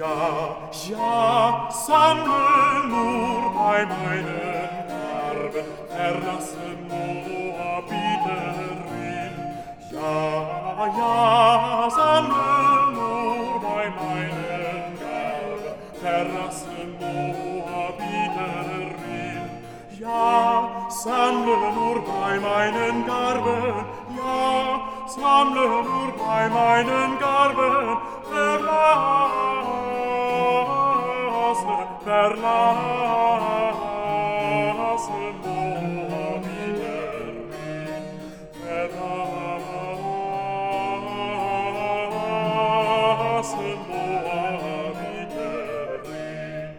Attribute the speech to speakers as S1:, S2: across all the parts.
S1: Ja, sammle nur bei meinen Garben, verlassen Moabiterin. Ja, sammle nur bei meinen Garben, verlassen Moabiterin. Ja, sammle nur bei meinen Garben, ja, sammle nur bei meinen Garben, verlasse Moabiterin, verlasse Moabiterin.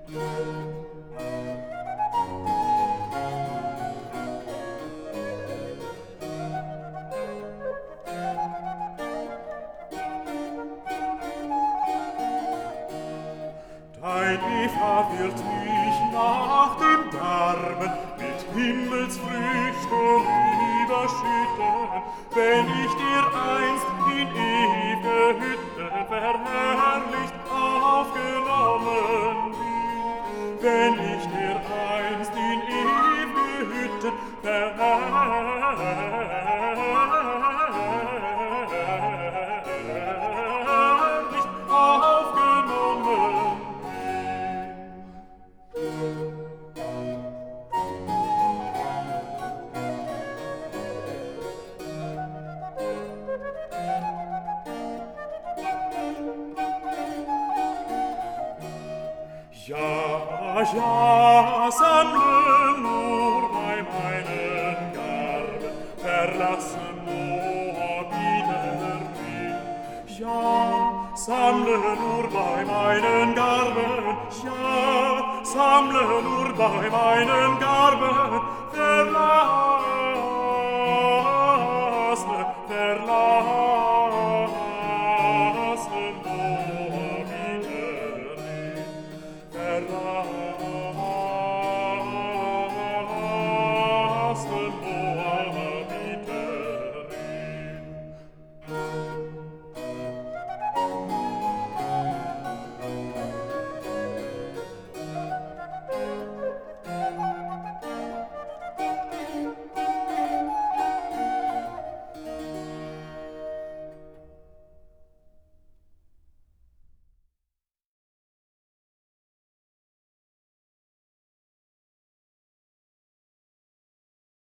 S1: Dein Eva wird mich nach dem Darben mit Himmelsfrüchten überschütten, wenn ich dir einst in ew'ge Hütte verherrlicht aufgenommen bin. Wenn ich dir einst in ew'ge Hütte verherrlicht aufgenommen. Ja, sammle nur bei meinen Garben, verlasse Moabiterin. Ja, sammle nur bei meinen Garben, ja, sammle nur bei meinen Garben, verlasse